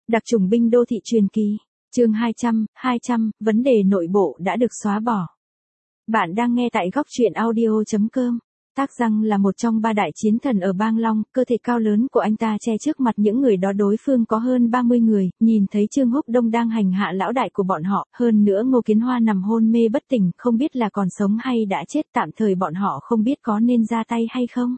Đặc chủng binh đô thị truyền kỳ. Chương 200, vấn đề nội bộ đã được xóa bỏ. Bạn đang nghe tại góc truyện audio.com. Tác Răng là một trong ba đại chiến thần ở bang Long, cơ thể cao lớn của anh ta che trước mặt những người đó đối phương có hơn 30 người, nhìn thấy Trương Húc Đông đang hành hạ lão đại của bọn họ, hơn nữa Ngô Kiến Hoa nằm hôn mê bất tỉnh, không biết là còn sống hay đã chết, tạm thời bọn họ không biết có nên ra tay hay không.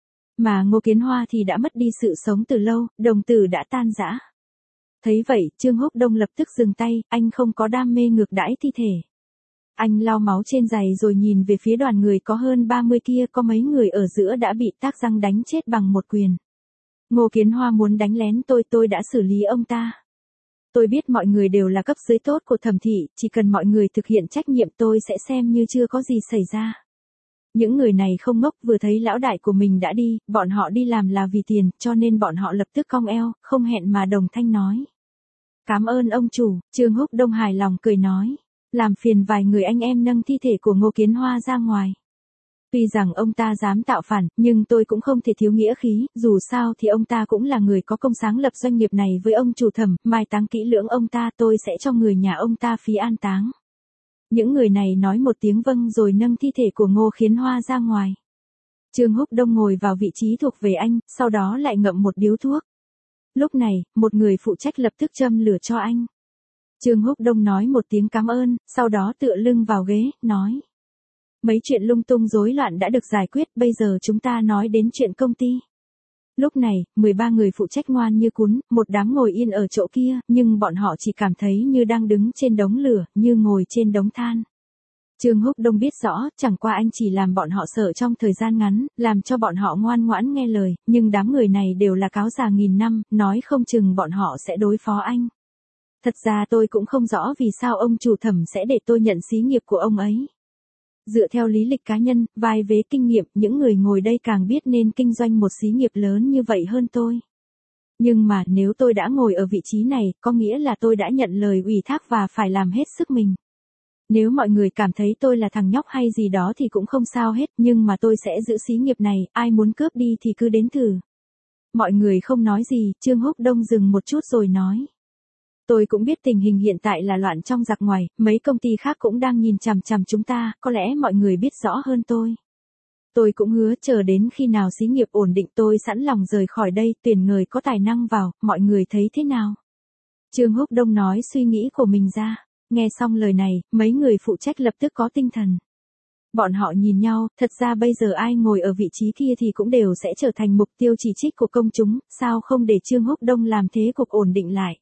Mà Ngô Kiến Hoa thì đã mất đi sự sống từ lâu, đồng tử đã tan rã. Thấy vậy, Trương Húc Đông lập tức dừng tay, anh không có đam mê ngược đãi thi thể. Anh lau máu trên giày rồi nhìn về phía đoàn người có hơn 30 kia, có mấy người ở giữa đã bị Tác Răng đánh chết bằng một quyền. Ngô Kiến Hoa muốn đánh lén tôi đã xử lý ông ta. Tôi biết mọi người đều là cấp dưới tốt của Thẩm thị, chỉ cần mọi người thực hiện trách nhiệm tôi sẽ xem như chưa có gì xảy ra. Những người này không ngốc, vừa thấy lão đại của mình đã đi, bọn họ đi làm là vì tiền, cho nên bọn họ lập tức cong eo, không hẹn mà đồng thanh nói. Cảm ơn ông chủ. Trương Húc Đông hài lòng cười nói. Làm phiền vài người anh em nâng thi thể của Ngô Kiến Hoa ra ngoài. Tuy rằng ông ta dám tạo phản, nhưng tôi cũng không thể thiếu nghĩa khí, dù sao thì ông ta cũng là người có công sáng lập doanh nghiệp này với ông chủ Thẩm, mai táng kỹ lưỡng ông ta, tôi sẽ cho người nhà ông ta phí an táng. Những người này nói một tiếng vâng rồi nâng thi thể của Ngô Kiến Hoa ra ngoài. Trương Húc Đông ngồi vào vị trí thuộc về anh, sau đó lại ngậm một điếu thuốc. Lúc này, một người phụ trách lập tức châm lửa cho anh. Trương Húc Đông nói một tiếng cảm ơn, sau đó tựa lưng vào ghế, nói. Mấy chuyện lung tung rối loạn đã được giải quyết, bây giờ chúng ta nói đến chuyện công ty. Lúc này, 13 người phụ trách ngoan như cún, một đám ngồi yên ở chỗ kia, nhưng bọn họ chỉ cảm thấy như đang đứng trên đống lửa, như ngồi trên đống than. Trương Húc Đông biết rõ, chẳng qua anh chỉ làm bọn họ sợ trong thời gian ngắn, làm cho bọn họ ngoan ngoãn nghe lời, nhưng đám người này đều là cáo già nghìn năm, nói không chừng bọn họ sẽ đối phó anh. Thật ra tôi cũng không rõ vì sao ông chủ Thẩm sẽ để tôi nhận xí nghiệp của ông ấy. Dựa theo lý lịch cá nhân, vai vế kinh nghiệm, những người ngồi đây càng biết nên kinh doanh một xí nghiệp lớn như vậy hơn tôi. Nhưng mà nếu tôi đã ngồi ở vị trí này, có nghĩa là tôi đã nhận lời ủy thác và phải làm hết sức mình. Nếu mọi người cảm thấy tôi là thằng nhóc hay gì đó thì cũng không sao hết, nhưng mà tôi sẽ giữ xí nghiệp này, ai muốn cướp đi thì cứ đến thử. Mọi người không nói gì, Trương Húc Đông dừng một chút rồi nói. Tôi cũng biết tình hình hiện tại là loạn trong giặc ngoài, mấy công ty khác cũng đang nhìn chằm chằm chúng ta, có lẽ mọi người biết rõ hơn tôi. Tôi cũng hứa chờ đến khi nào xí nghiệp ổn định tôi sẵn lòng rời khỏi đây, tuyển người có tài năng vào, mọi người thấy thế nào? Trương Húc Đông nói suy nghĩ của mình ra. Nghe xong lời này, mấy người phụ trách lập tức có tinh thần. Bọn họ nhìn nhau, thật ra bây giờ ai ngồi ở vị trí kia thì cũng đều sẽ trở thành mục tiêu chỉ trích của công chúng, sao không để Trương Húc Đông làm thế cục ổn định lại.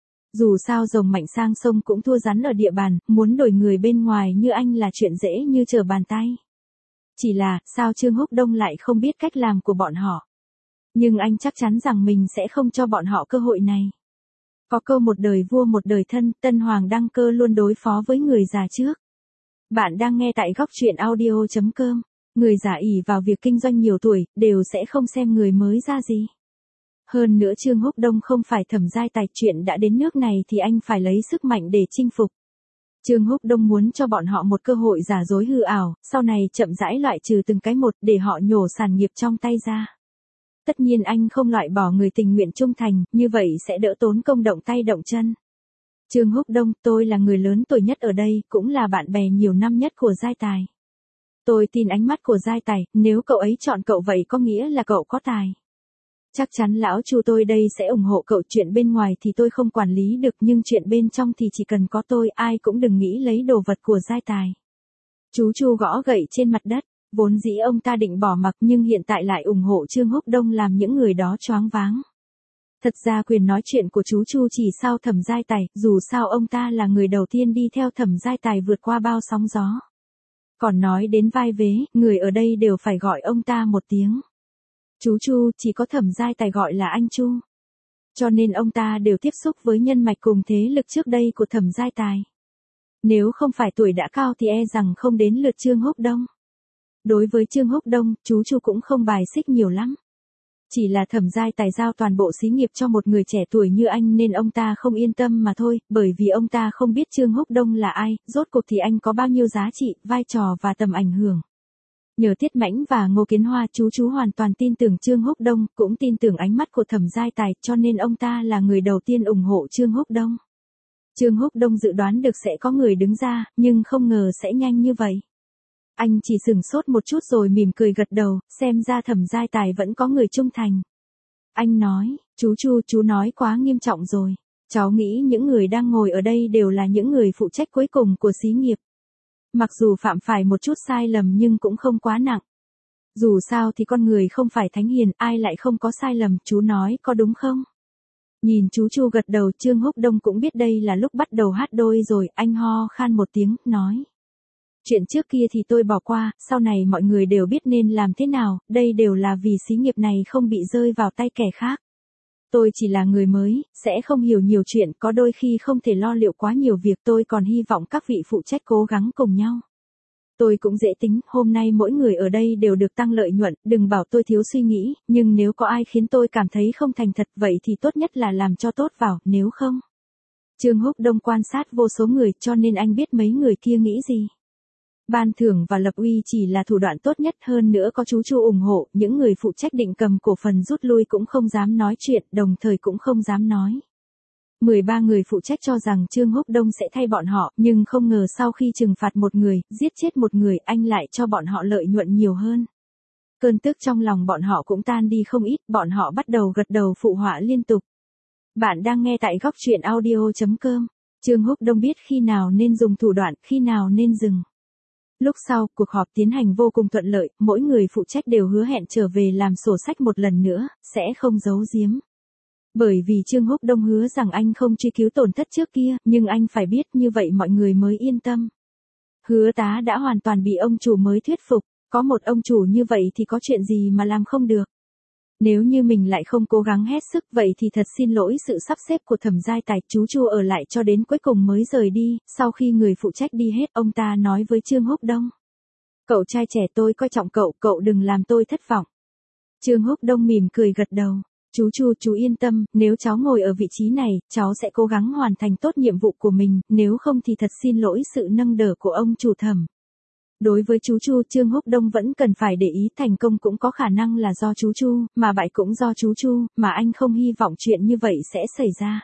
Dù sao rồng mạnh sang sông cũng thua rắn ở địa bàn, muốn đổi người bên ngoài như anh là chuyện dễ như trở bàn tay. Chỉ là, sao Trương Húc Đông lại không biết cách làm của bọn họ. Nhưng anh chắc chắn rằng mình sẽ không cho bọn họ cơ hội này. Có câu một đời vua một đời thân, Tân Hoàng đăng cơ luôn đối phó với người già trước. Bạn đang nghe tại góc truyện audio.com. Người già ỷ vào việc kinh doanh nhiều tuổi, đều sẽ không xem người mới ra gì. Hơn nữa Trương Húc Đông không phải Thẩm giai tài, chuyện đã đến nước này thì anh phải lấy sức mạnh để chinh phục. Trương Húc Đông muốn cho bọn họ một cơ hội giả dối hư ảo, sau này chậm rãi loại trừ từng cái một để họ nhổ sản nghiệp trong tay ra. Tất nhiên anh không loại bỏ người tình nguyện trung thành, như vậy sẽ đỡ tốn công động tay động chân. Trương Húc Đông, tôi là người lớn tuổi nhất ở đây, cũng là bạn bè nhiều năm nhất của giai tài. Tôi tin ánh mắt của giai tài, nếu cậu ấy chọn cậu vậy có nghĩa là cậu có tài. Chắc chắn lão Chu tôi đây sẽ ủng hộ cậu, chuyện bên ngoài thì tôi không quản lý được nhưng chuyện bên trong thì chỉ cần có tôi ai cũng đừng nghĩ lấy đồ vật của giai tài. Chú Chu gõ gậy trên mặt đất. Vốn dĩ ông ta định bỏ mặc nhưng hiện tại lại ủng hộ Trương Húc Đông làm những người đó choáng váng. Thật ra quyền nói chuyện của chú Chu chỉ sau Thẩm giai tài, dù sao ông ta là người đầu tiên đi theo Thẩm giai tài vượt qua bao sóng gió. Còn nói đến vai vế, người ở đây đều phải gọi ông ta một tiếng. Chú Chu, chỉ có Thẩm giai tài gọi là anh Chu. Cho nên ông ta đều tiếp xúc với nhân mạch cùng thế lực trước đây của Thẩm giai tài. Nếu không phải tuổi đã cao thì e rằng không đến lượt Trương Húc Đông. Đối với Trương Húc Đông, chú Chu cũng không bài xích nhiều lắm. Chỉ là Thẩm giai tài giao toàn bộ xí nghiệp cho một người trẻ tuổi như anh nên ông ta không yên tâm mà thôi, bởi vì ông ta không biết Trương Húc Đông là ai, rốt cuộc thì anh có bao nhiêu giá trị, vai trò và tầm ảnh hưởng. Nhờ Tiết Mãnh và Ngô Kiến Hoa, chú hoàn toàn tin tưởng Trương Húc Đông, cũng tin tưởng ánh mắt của Thẩm Giai Tài, cho nên ông ta là người đầu tiên ủng hộ Trương Húc Đông. Trương Húc Đông dự đoán được sẽ có người đứng ra, nhưng không ngờ sẽ nhanh như vậy. Anh chỉ sửng sốt một chút rồi mỉm cười gật đầu, xem ra Thẩm Giai Tài vẫn có người trung thành. Anh nói, chú nói quá nghiêm trọng rồi. Cháu nghĩ những người đang ngồi ở đây đều là những người phụ trách cuối cùng của xí nghiệp. Mặc dù phạm phải một chút sai lầm nhưng cũng không quá nặng. Dù sao thì con người không phải thánh hiền, ai lại không có sai lầm, chú nói có đúng không? Nhìn chú gật đầu, Trương Húc Đông cũng biết đây là lúc bắt đầu hát đôi rồi, anh ho khan một tiếng, nói. Chuyện trước kia thì tôi bỏ qua, sau này mọi người đều biết nên làm thế nào, đây đều là vì xí nghiệp này không bị rơi vào tay kẻ khác. Tôi chỉ là người mới, sẽ không hiểu nhiều chuyện, có đôi khi không thể lo liệu quá nhiều việc, tôi còn hy vọng các vị phụ trách cố gắng cùng nhau. Tôi cũng dễ tính, hôm nay mỗi người ở đây đều được tăng lợi nhuận, đừng bảo tôi thiếu suy nghĩ, nhưng nếu có ai khiến tôi cảm thấy không thành thật vậy thì tốt nhất là làm cho tốt vào, nếu không. Trương Húc Đông quan sát vô số người cho nên anh biết mấy người kia nghĩ gì. Ban thưởng và lập uy chỉ là thủ đoạn tốt nhất, hơn nữa có chú ủng hộ, những người phụ trách định cầm cổ phần rút lui cũng không dám nói chuyện, đồng thời cũng không dám nói. 13 người phụ trách cho rằng Trương Húc Đông sẽ thay bọn họ, nhưng không ngờ sau khi trừng phạt một người, giết chết một người, anh lại cho bọn họ lợi nhuận nhiều hơn. Cơn tức trong lòng bọn họ cũng tan đi không ít, bọn họ bắt đầu gật đầu phụ họa liên tục. Bạn đang nghe tại góc truyện audio.com. Trương Húc Đông biết khi nào nên dùng thủ đoạn, khi nào nên dừng. Lúc sau, cuộc họp tiến hành vô cùng thuận lợi, mỗi người phụ trách đều hứa hẹn trở về làm sổ sách một lần nữa, sẽ không giấu giếm. Bởi vì Trương Húc Đông hứa rằng anh không truy cứu tổn thất trước kia, nhưng anh phải biết như vậy mọi người mới yên tâm. Hứa Tá đã hoàn toàn bị ông chủ mới thuyết phục, có một ông chủ như vậy thì có chuyện gì mà làm không được. Nếu như mình lại không cố gắng hết sức vậy thì thật xin lỗi sự sắp xếp của Thẩm Giai Tài. Chú ở lại cho đến cuối cùng mới rời đi, sau khi người phụ trách đi hết ông ta nói với Trương Húc Đông. Cậu trai trẻ tôi coi trọng cậu, cậu đừng làm tôi thất vọng. Trương Húc Đông mỉm cười gật đầu. Chú yên tâm, nếu cháu ngồi ở vị trí này, cháu sẽ cố gắng hoàn thành tốt nhiệm vụ của mình, nếu không thì thật xin lỗi sự nâng đỡ của ông chủ Thẩm. Đối với Trương Húc Đông vẫn cần phải để ý, thành công cũng có khả năng là do mà bại cũng do mà anh không hy vọng chuyện như vậy sẽ xảy ra.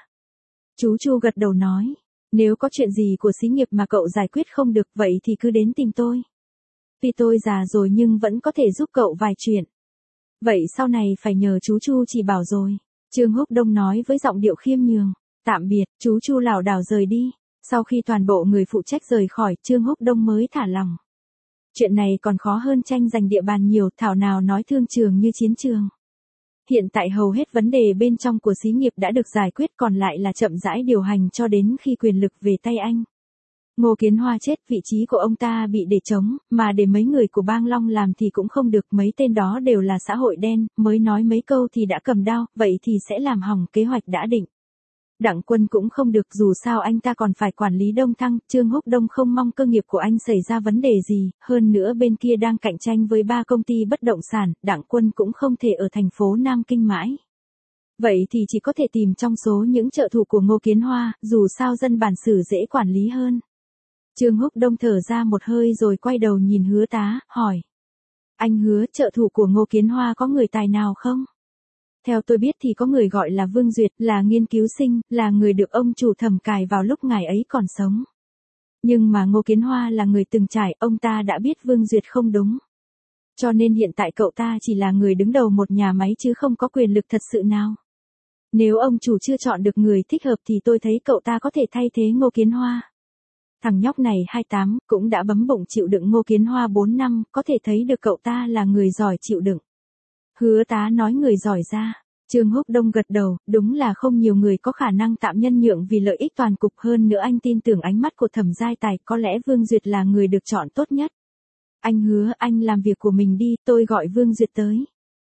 Chú gật đầu nói, nếu có chuyện gì của xí nghiệp mà cậu giải quyết không được vậy thì cứ đến tìm tôi. Tuy tôi già rồi nhưng vẫn có thể giúp cậu vài chuyện. Vậy sau này phải nhờ chú chỉ bảo rồi. Trương Húc Đông nói với giọng điệu khiêm nhường. Tạm biệt, chú lảo đảo rời đi. Sau khi toàn bộ người phụ trách rời khỏi, Trương Húc Đông mới thả lòng. Chuyện này còn khó hơn tranh giành địa bàn nhiều, thảo nào nói thương trường như chiến trường. Hiện tại hầu hết vấn đề bên trong của xí nghiệp đã được giải quyết, còn lại là chậm rãi điều hành cho đến khi quyền lực về tay anh. Ngô Kiến Hoa chết, vị trí của ông ta bị để trống, mà để mấy người của Bang Long làm thì cũng không được, mấy tên đó đều là xã hội đen, mới nói mấy câu thì đã cầm đao, vậy thì sẽ làm hỏng kế hoạch đã định. Đặng Quân cũng không được, dù sao anh ta còn phải quản lý Đông Thăng, Trương Húc Đông không mong cơ nghiệp của anh xảy ra vấn đề gì, hơn nữa bên kia đang cạnh tranh với 3 công ty bất động sản, Đặng Quân cũng không thể ở thành phố Nam Kinh mãi. Vậy thì chỉ có thể tìm trong số những trợ thủ của Ngô Kiến Hoa, dù sao dân bản xứ dễ quản lý hơn. Trương Húc Đông thở ra một hơi rồi quay đầu nhìn Hứa Tá, hỏi. Anh Hứa, trợ thủ của Ngô Kiến Hoa có người tài nào không? Theo tôi biết thì có người gọi là Vương Duyệt, là nghiên cứu sinh, là người được ông chủ Thẩm cài vào lúc ngài ấy còn sống. Nhưng mà Ngô Kiến Hoa là người từng trải, ông ta đã biết Vương Duyệt không đúng. Cho nên hiện tại cậu ta chỉ là người đứng đầu một nhà máy chứ không có quyền lực thật sự nào. Nếu ông chủ chưa chọn được người thích hợp thì tôi thấy cậu ta có thể thay thế Ngô Kiến Hoa. Thằng nhóc này 28, cũng đã bấm bụng chịu đựng Ngô Kiến Hoa 4 năm, có thể thấy được cậu ta là người giỏi chịu đựng. Hứa Tá nói người giỏi ra. Trương Húc Đông gật đầu, đúng là không nhiều người có khả năng tạm nhân nhượng vì lợi ích toàn cục, hơn nữa anh tin tưởng ánh mắt của Thẩm Giai Tài, có lẽ Vương Duyệt là người được chọn tốt nhất. Anh Hứa, anh làm việc của mình đi, tôi gọi Vương Duyệt tới.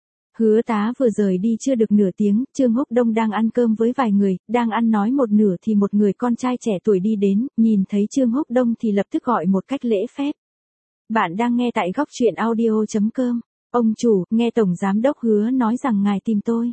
Hứa Tá vừa rời đi chưa được nửa tiếng, Trương Húc Đông đang ăn cơm với vài người, đang ăn nói một nửa thì một người con trai trẻ tuổi đi đến, nhìn thấy Trương Húc Đông thì lập tức gọi một cách lễ phép. Bạn đang nghe tại góc truyện audio.com. Ông chủ, nghe Tổng Giám đốc Hứa nói rằng ngài tìm tôi.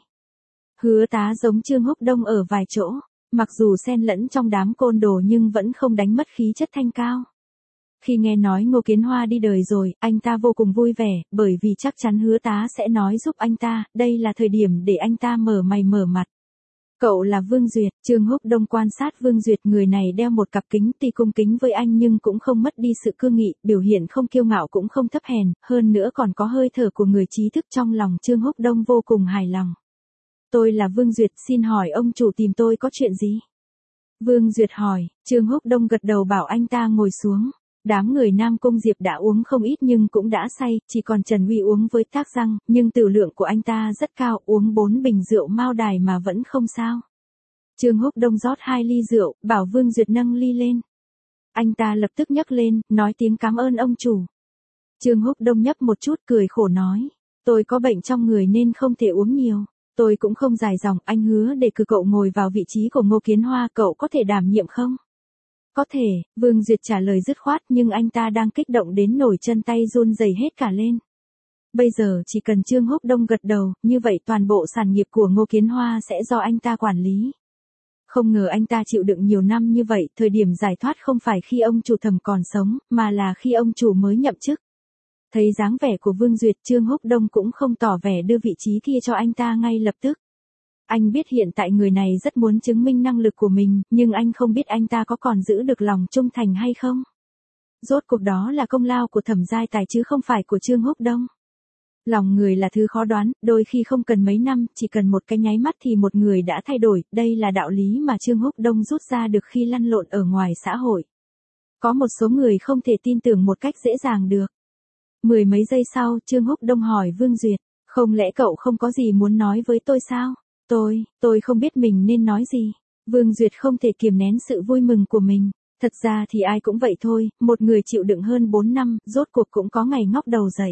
Hứa Tá giống Trương Húc Đông ở vài chỗ, mặc dù xen lẫn trong đám côn đồ nhưng vẫn không đánh mất khí chất thanh cao. Khi nghe nói Ngô Kiến Hoa đi đời rồi, anh ta vô cùng vui vẻ, bởi vì chắc chắn Hứa Tá sẽ nói giúp anh ta, đây là thời điểm để anh ta mở mày mở mặt. Cậu là Vương Duyệt, Trương Húc Đông quan sát Vương Duyệt, người này đeo một cặp kính, tuy cung kính với anh nhưng cũng không mất đi sự cương nghị, biểu hiện không kiêu ngạo cũng không thấp hèn, hơn nữa còn có hơi thở của người trí thức. Trong lòng Trương Húc Đông vô cùng hài lòng. Tôi là Vương Duyệt, xin hỏi ông chủ tìm tôi có chuyện gì? Vương Duyệt hỏi, Trương Húc Đông gật đầu bảo anh ta ngồi xuống. Đám người Nam Cung Diệp đã uống không ít nhưng cũng đã say, chỉ còn Trần Huy uống với Tác Răng, nhưng tử lượng của anh ta rất cao, uống 4 bình rượu Mao Đài mà vẫn không sao. Trương Húc Đông rót 2 ly rượu, bảo Vương Duyệt nâng ly lên. Anh ta lập tức nhấc lên, nói tiếng cảm ơn ông chủ. Trương Húc Đông nhấp một chút cười khổ nói, tôi có bệnh trong người nên không thể uống nhiều. Tôi cũng không dài dòng, anh hứa để cử cậu ngồi vào vị trí của Ngô Kiến Hoa, cậu có thể đảm nhiệm không? Có thể, Vương Duyệt trả lời dứt khoát, nhưng anh ta đang kích động đến nổi chân tay run rẩy hết cả lên. Bây giờ chỉ cần Trương Húc Đông gật đầu, như vậy toàn bộ sản nghiệp của Ngô Kiến Hoa sẽ do anh ta quản lý. Không ngờ anh ta chịu đựng nhiều năm như vậy, thời điểm giải thoát không phải khi ông chủ Thẩm còn sống, mà là khi ông chủ mới nhậm chức. Thấy dáng vẻ của Vương Duyệt, Trương Húc Đông cũng không tỏ vẻ đưa vị trí kia cho anh ta ngay lập tức. Anh biết hiện tại người này rất muốn chứng minh năng lực của mình, nhưng anh không biết anh ta có còn giữ được lòng trung thành hay không. Rốt cuộc đó là công lao của Thẩm Giai Tài chứ không phải của Trương Húc Đông. Lòng người là thứ khó đoán, đôi khi không cần mấy năm, chỉ cần một cái nháy mắt thì một người đã thay đổi, đây là đạo lý mà Trương Húc Đông rút ra được khi lăn lộn ở ngoài xã hội. Có một số người không thể tin tưởng một cách dễ dàng được. 10 mấy giây sau, Trương Húc Đông hỏi Vương Duyệt, không lẽ cậu không có gì muốn nói với tôi sao? Tôi không biết mình nên nói gì. Vương Duyệt không thể kiềm nén sự vui mừng của mình. Thật ra thì ai cũng vậy thôi, một người chịu đựng hơn 4 năm, rốt cuộc cũng có ngày ngóc đầu dậy.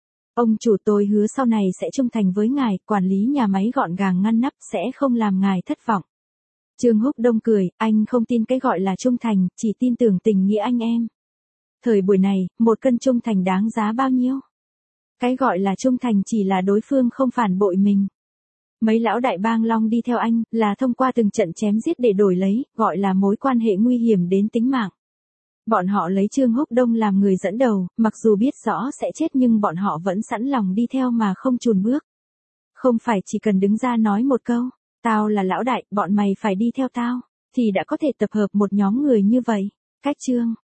Ông chủ, tôi hứa sau này sẽ trung thành với ngài, quản lý nhà máy gọn gàng ngăn nắp, sẽ không làm ngài thất vọng. Trương Húc Đông cười, anh không tin cái gọi là trung thành, chỉ tin tưởng tình nghĩa anh em. Thời buổi này, một cân trung thành đáng giá bao nhiêu? Cái gọi là trung thành chỉ là đối phương không phản bội mình. Mấy lão đại bang long đi theo anh, là thông qua từng trận chém giết để đổi lấy, gọi là mối quan hệ nguy hiểm đến tính mạng. Bọn họ lấy Trương Húc Đông làm người dẫn đầu, mặc dù biết rõ sẽ chết nhưng bọn họ vẫn sẵn lòng đi theo mà không chùn bước. Không phải chỉ cần đứng ra nói một câu, tao là lão đại, bọn mày phải đi theo tao, thì đã có thể tập hợp một nhóm người như vậy. Cách chương